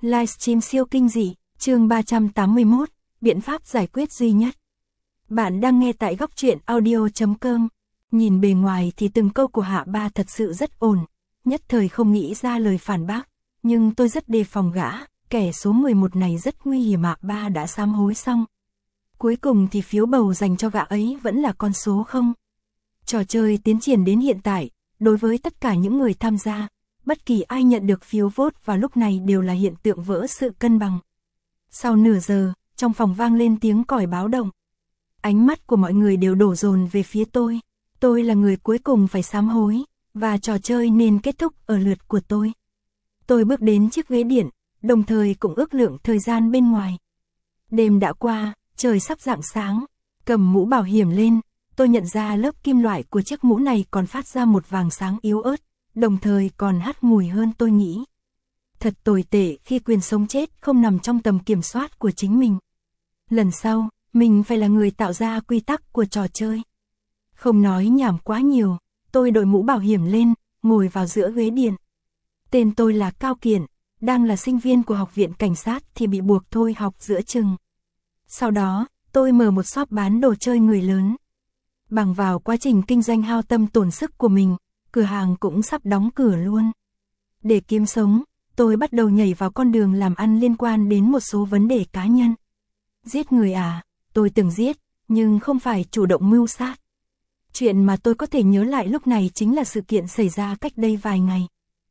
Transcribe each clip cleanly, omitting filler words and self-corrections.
Livestream siêu kinh dị, chương 381, biện pháp giải quyết duy nhất. Bạn đang nghe tại góc truyện audio.com. Nhìn bề ngoài thì từng câu của Hạ Ba thật sự rất ổn, nhất thời không nghĩ ra lời phản bác, nhưng tôi rất đề phòng gã, kẻ số 11 này rất nguy hiểm. Hạ Ba đã sám hối xong. Cuối cùng thì phiếu bầu dành cho gã ấy vẫn là con số 0. Trò chơi tiến triển đến hiện tại, đối với tất cả những người tham gia, bất kỳ ai nhận được phiếu vote vào lúc này đều là hiện tượng vỡ sự cân bằng. Sau nửa giờ, trong phòng vang lên tiếng còi báo động. Ánh mắt của mọi người đều đổ dồn về phía tôi. Tôi là người cuối cùng phải sám hối, và trò chơi nên kết thúc ở lượt của tôi. Tôi bước đến chiếc ghế điện, đồng thời cũng ước lượng thời gian bên ngoài. Đêm đã qua, trời sắp rạng sáng, cầm mũ bảo hiểm lên, tôi nhận ra lớp kim loại của chiếc mũ này còn phát ra một vàng sáng yếu ớt, đồng thời còn hắt mùi hơn tôi nghĩ. Thật tồi tệ khi quyền sống chết không nằm trong tầm kiểm soát của chính mình. Lần sau, mình phải là người tạo ra quy tắc của trò chơi. Không nói nhảm quá nhiều, tôi đội mũ bảo hiểm lên, ngồi vào giữa ghế điện. Tên tôi là Cao Kiện, đang là sinh viên của học viện cảnh sát thì bị buộc thôi học giữa chừng. Sau đó, tôi mở một shop bán đồ chơi người lớn. Bằng vào quá trình kinh doanh hao tâm tổn sức của mình, cửa hàng cũng sắp đóng cửa luôn. Để kiếm sống, tôi bắt đầu nhảy vào con đường làm ăn liên quan đến một số vấn đề cá nhân. Giết người à, tôi từng giết, nhưng không phải chủ động mưu sát. Chuyện mà tôi có thể nhớ lại lúc này chính là sự kiện xảy ra cách đây vài ngày.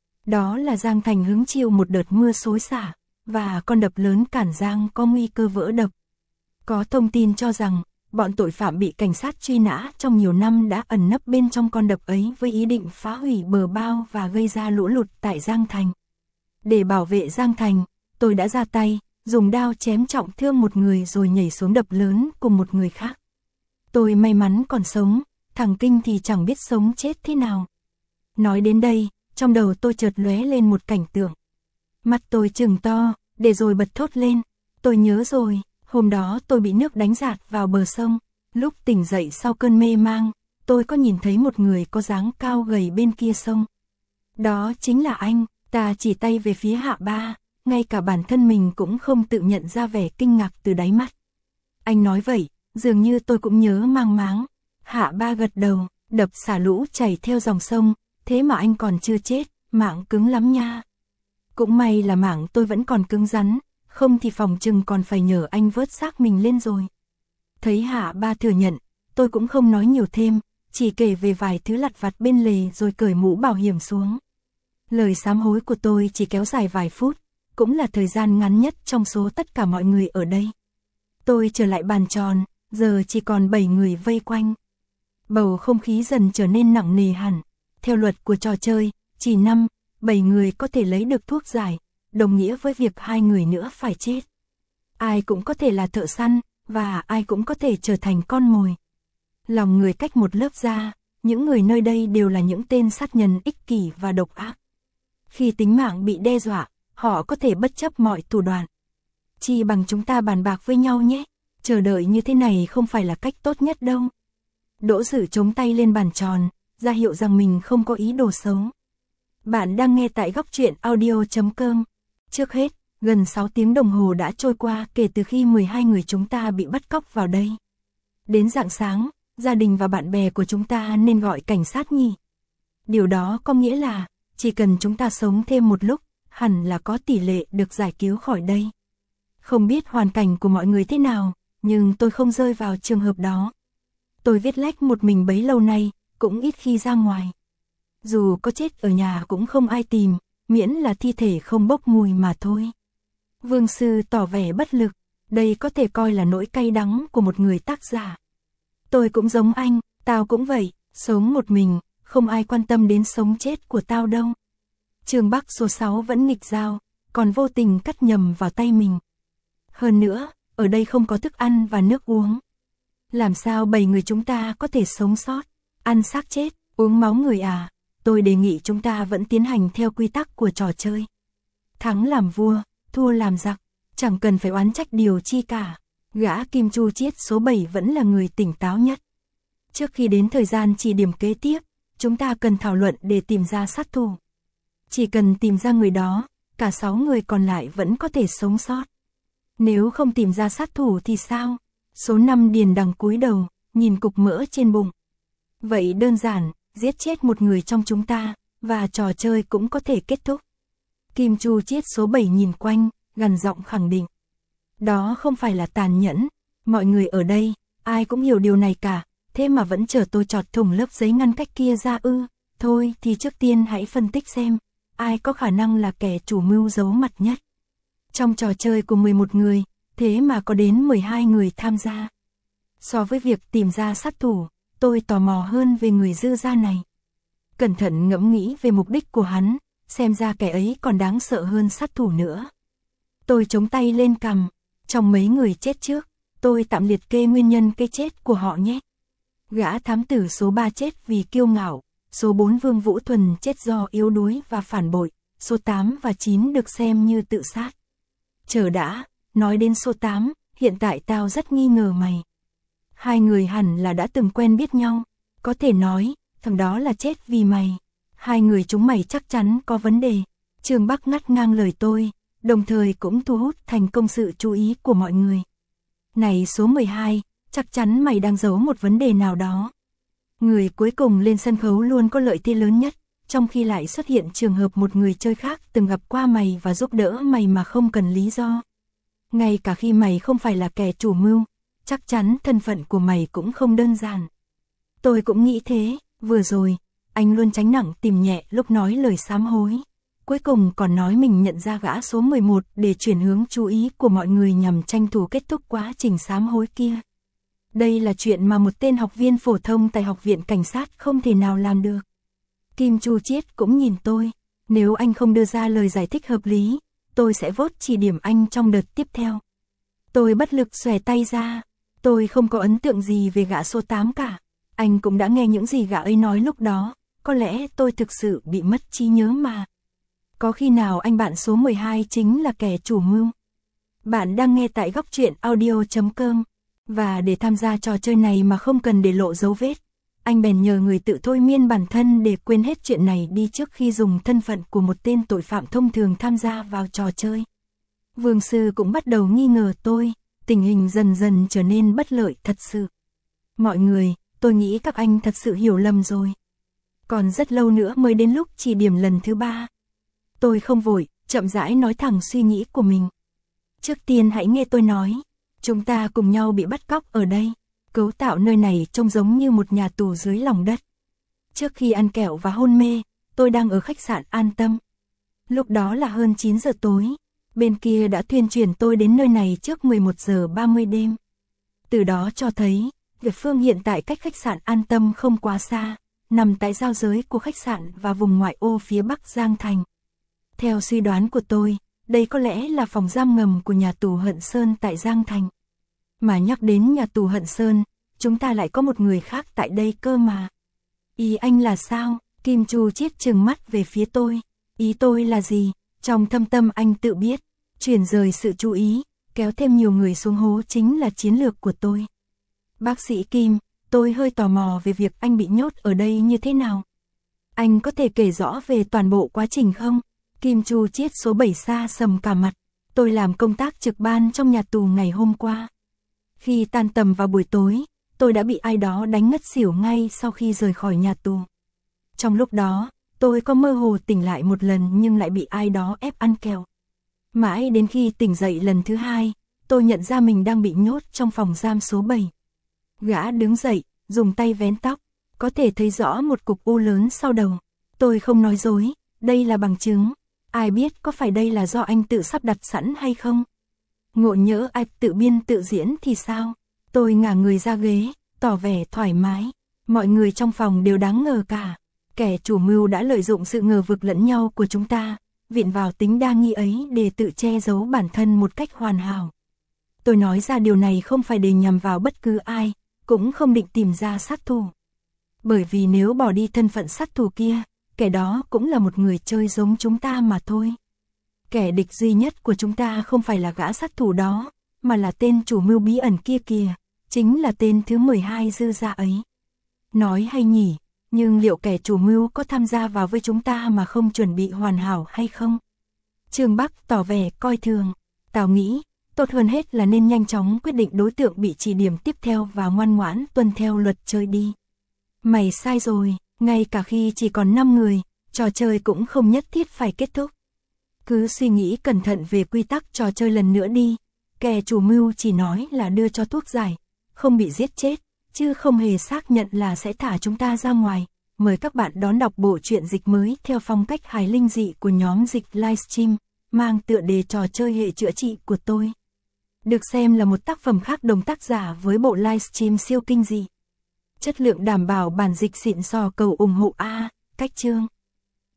Đó là Giang Thành hứng chịu một đợt mưa xối xả, và con đập lớn Cản Giang có nguy cơ vỡ đập. Có thông tin cho rằng, bọn tội phạm bị cảnh sát truy nã trong nhiều năm đã ẩn nấp bên trong con đập ấy với ý định phá hủy bờ bao và gây ra lũ lụt tại Giang Thành. Để bảo vệ Giang Thành, tôi đã ra tay, dùng đao chém trọng thương một người rồi nhảy xuống đập lớn cùng một người khác. Tôi may mắn còn sống, thằng Kinh thì chẳng biết sống chết thế nào. Nói đến đây, trong đầu tôi chợt lóe lên một cảnh tượng. Mắt tôi trừng to, để rồi bật thốt lên. Tôi nhớ rồi, hôm đó tôi bị nước đánh dạt vào bờ sông. Lúc tỉnh dậy sau cơn mê mang, tôi có nhìn thấy một người có dáng cao gầy bên kia sông. Đó chính là anh. Ta chỉ tay về phía Hạ Ba, ngay cả bản thân mình cũng không tự nhận ra vẻ kinh ngạc từ đáy mắt. Anh nói vậy, dường như tôi cũng nhớ mang máng. Hạ Ba gật đầu, đập xả lũ chảy theo dòng sông, thế mà anh còn chưa chết, mạng cứng lắm nha. Cũng may là mạng tôi vẫn còn cứng rắn, không thì phòng chừng còn phải nhờ anh vớt xác mình lên rồi. Thấy Hạ Ba thừa nhận, tôi cũng không nói nhiều thêm, chỉ kể về vài thứ lặt vặt bên lề rồi cởi mũ bảo hiểm xuống. Lời sám hối của tôi chỉ kéo dài vài phút, cũng là thời gian ngắn nhất trong số tất cả mọi người ở đây. Tôi trở lại bàn tròn, giờ chỉ còn 7 người vây quanh. Bầu không khí dần trở nên nặng nề hẳn. Theo luật của trò chơi, chỉ 5, 7 người có thể lấy được thuốc giải, đồng nghĩa với việc 2 người nữa phải chết. Ai cũng có thể là thợ săn, và ai cũng có thể trở thành con mồi. Lòng người cách một lớp ra, những người nơi đây đều là những tên sát nhân ích kỷ và độc ác. Khi tính mạng bị đe dọa, họ có thể bất chấp mọi thủ đoạn. Chi bằng chúng ta bàn bạc với nhau nhé, chờ đợi như thế này không phải là cách tốt nhất đâu. Đỗ Dự chống tay lên bàn tròn, ra hiệu rằng mình không có ý đồ xấu. Bạn đang nghe tại góc truyện audio.com. Trước hết, gần 6 tiếng đồng hồ đã trôi qua kể từ khi 12 người chúng ta bị bắt cóc vào đây. Đến rạng sáng, gia đình và bạn bè của chúng ta nên gọi cảnh sát nhỉ. Điều đó có nghĩa là, chỉ cần chúng ta sống thêm một lúc, hẳn là có tỷ lệ được giải cứu khỏi đây. Không biết hoàn cảnh của mọi người thế nào, nhưng tôi không rơi vào trường hợp đó. Tôi viết lách một mình bấy lâu nay, cũng ít khi ra ngoài. Dù có chết ở nhà cũng không ai tìm, miễn là thi thể không bốc mùi mà thôi. Vương Sư tỏ vẻ bất lực, đây có thể coi là nỗi cay đắng của một người tác giả. Tôi cũng giống anh, tao cũng vậy, sống một mình, không ai quan tâm đến sống chết của tao đâu. Trương Bắc số 6 vẫn nghịch dao, còn vô tình cắt nhầm vào tay mình. Hơn nữa, ở đây không có thức ăn và nước uống. Làm sao 7 người chúng ta có thể sống sót, ăn xác chết, uống máu người à? Tôi đề nghị chúng ta vẫn tiến hành theo quy tắc của trò chơi. Thắng làm vua, thua làm giặc, chẳng cần phải oán trách điều chi cả. Gã Kim Chu Chiết số 7 vẫn là người tỉnh táo nhất. Trước khi đến thời gian chỉ điểm kế tiếp, chúng ta cần thảo luận để tìm ra sát thủ. Chỉ cần tìm ra người đó, cả 6 người còn lại vẫn có thể sống sót. Nếu không tìm ra sát thủ thì sao? Số 5 Điền Đằng cúi đầu, nhìn cục mỡ trên bụng. Vậy đơn giản, giết chết một người trong chúng ta, và trò chơi cũng có thể kết thúc. Kim Chu Chiết số 7 nhìn quanh, gằn giọng khẳng định. Đó không phải là tàn nhẫn, mọi người ở đây, ai cũng hiểu điều này cả, thế mà vẫn chờ tôi chọt thủng lớp giấy ngăn cách kia ra ư? Thôi thì trước tiên hãy phân tích xem, ai có khả năng là kẻ chủ mưu giấu mặt nhất. Trong trò chơi của 11 người, thế mà có đến 12 người tham gia. So với việc tìm ra sát thủ, tôi tò mò hơn về người dư gia này. Cẩn thận ngẫm nghĩ về mục đích của hắn, xem ra kẻ ấy còn đáng sợ hơn sát thủ nữa. Tôi chống tay lên cằm, trong mấy người chết trước, tôi tạm liệt kê nguyên nhân cái chết của họ nhé. Gã thám tử số 3 chết vì kiêu ngạo, số 4 Vương Vũ Thuần chết do yếu đuối và phản bội, số 8 và 9 được xem như tự sát. Chờ đã, nói đến số 8, hiện tại tao rất nghi ngờ mày. Hai người hẳn là đã từng quen biết nhau, có thể nói, thằng đó là chết vì mày. Hai người chúng mày chắc chắn có vấn đề. Trương Bắc ngắt ngang lời tôi, đồng thời cũng thu hút thành công sự chú ý của mọi người. Này số 12, chắc chắn mày đang giấu một vấn đề nào đó. Người cuối cùng lên sân khấu luôn có lợi thế lớn nhất, trong khi lại xuất hiện trường hợp một người chơi khác từng gặp qua mày và giúp đỡ mày mà không cần lý do. Ngay cả khi mày không phải là kẻ chủ mưu, chắc chắn thân phận của mày cũng không đơn giản. Tôi cũng nghĩ thế, vừa rồi, anh luôn tránh nặng tìm nhẹ lúc nói lời sám hối. Cuối cùng còn nói mình nhận ra gã số 11 để chuyển hướng chú ý của mọi người nhằm tranh thủ kết thúc quá trình sám hối kia. Đây là chuyện mà một tên học viên phổ thông tại Học viện Cảnh sát không thể nào làm được. Kim Chu Chiết cũng nhìn tôi, nếu anh không đưa ra lời giải thích hợp lý, tôi sẽ vote chỉ điểm anh trong đợt tiếp theo. Tôi bất lực xòe tay ra, tôi không có ấn tượng gì về gã số 8 cả. Anh cũng đã nghe những gì gã ấy nói lúc đó, có lẽ tôi thực sự bị mất trí nhớ mà. Có khi nào anh bạn số 12 chính là kẻ chủ mưu? Bạn đang nghe tại góc truyện audio.com. Và để tham gia trò chơi này mà không cần để lộ dấu vết, anh bèn nhờ người tự thôi miên bản thân để quên hết chuyện này đi trước khi dùng thân phận của một tên tội phạm thông thường tham gia vào trò chơi. Vương sư cũng bắt đầu nghi ngờ tôi, tình hình dần dần trở nên bất lợi thật sự. Mọi người, tôi nghĩ các anh thật sự hiểu lầm rồi. Còn rất lâu nữa mới đến lúc chỉ điểm lần thứ 3. Tôi không vội, chậm rãi nói thẳng suy nghĩ của mình. Trước tiên hãy nghe tôi nói. Chúng ta cùng nhau bị bắt cóc ở đây. Cấu tạo nơi này trông giống như một nhà tù dưới lòng đất. Trước khi ăn kẹo và hôn mê, tôi đang ở khách sạn An Tâm. Lúc đó là hơn 9 giờ tối. Bên kia đã thuyên chuyển tôi đến nơi này trước 11 giờ 30 đêm. Từ đó cho thấy, Việt Phương hiện tại cách khách sạn An Tâm không quá xa, nằm tại giao giới của khách sạn và vùng ngoại ô phía bắc Giang Thành. Theo suy đoán của tôi, đây có lẽ là phòng giam ngầm của nhà tù Hận Sơn tại Giang Thành. Mà nhắc đến nhà tù Hận Sơn, chúng ta lại có một người khác tại đây cơ mà. Ý anh là sao? Kim Chu Chiết trừng mắt về phía tôi. Ý tôi là gì? Trong thâm tâm anh tự biết, chuyển rời sự chú ý, kéo thêm nhiều người xuống hố chính là chiến lược của tôi. Bác sĩ Kim, tôi hơi tò mò về việc anh bị nhốt ở đây như thế nào. Anh có thể kể rõ về toàn bộ quá trình không? Kim Chu Chiết số 7 xa sầm cả mặt. Tôi làm công tác trực ban trong nhà tù ngày hôm qua. Khi tan tầm vào buổi tối, tôi đã bị ai đó đánh ngất xỉu ngay sau khi rời khỏi nhà tù. Trong lúc đó, tôi có mơ hồ tỉnh lại một lần nhưng lại bị ai đó ép ăn kẹo. Mãi đến khi tỉnh dậy lần thứ 2, tôi nhận ra mình đang bị nhốt trong phòng giam số 7. Gã đứng dậy, dùng tay vén tóc, có thể thấy rõ một cục u lớn sau đầu. Tôi không nói dối, đây là bằng chứng. Ai biết có phải đây là do anh tự sắp đặt sẵn hay không? Ngộ nhỡ anh tự biên tự diễn thì sao? Tôi ngả người ra ghế, tỏ vẻ thoải mái. Mọi người trong phòng đều đáng ngờ cả. Kẻ chủ mưu đã lợi dụng sự ngờ vực lẫn nhau của chúng ta, viện vào tính đa nghi ấy để tự che giấu bản thân một cách hoàn hảo. Tôi nói ra điều này không phải để nhằm vào bất cứ ai, cũng không định tìm ra sát thủ. Bởi vì nếu bỏ đi thân phận sát thủ kia, kẻ đó cũng là một người chơi giống chúng ta mà thôi. Kẻ địch duy nhất của chúng ta không phải là gã sát thủ đó, mà là tên chủ mưu bí ẩn kia kìa, chính là tên thứ 12 dư gia ấy. Nói hay nhỉ, nhưng liệu kẻ chủ mưu có tham gia vào với chúng ta mà không chuẩn bị hoàn hảo hay không? Trương Bắc tỏ vẻ coi thường. Tao nghĩ, tốt hơn hết là nên nhanh chóng quyết định đối tượng bị chỉ điểm tiếp theo và ngoan ngoãn tuân theo luật chơi đi. Mày sai rồi, ngay cả khi chỉ còn 5 người, trò chơi cũng không nhất thiết phải kết thúc. Cứ suy nghĩ cẩn thận về quy tắc trò chơi lần nữa đi. Kẻ chủ mưu chỉ nói là đưa cho thuốc giải, không bị giết chết, chứ không hề xác nhận là sẽ thả chúng ta ra ngoài. Mời các bạn đón đọc bộ truyện dịch mới theo phong cách hài linh dị của nhóm dịch livestream, mang tựa đề trò chơi hệ chữa trị của tôi. Được xem là một tác phẩm khác đồng tác giả với bộ livestream siêu kinh dị. Chất lượng đảm bảo, bản dịch xịn sò, cầu ủng hộ. Cách chương.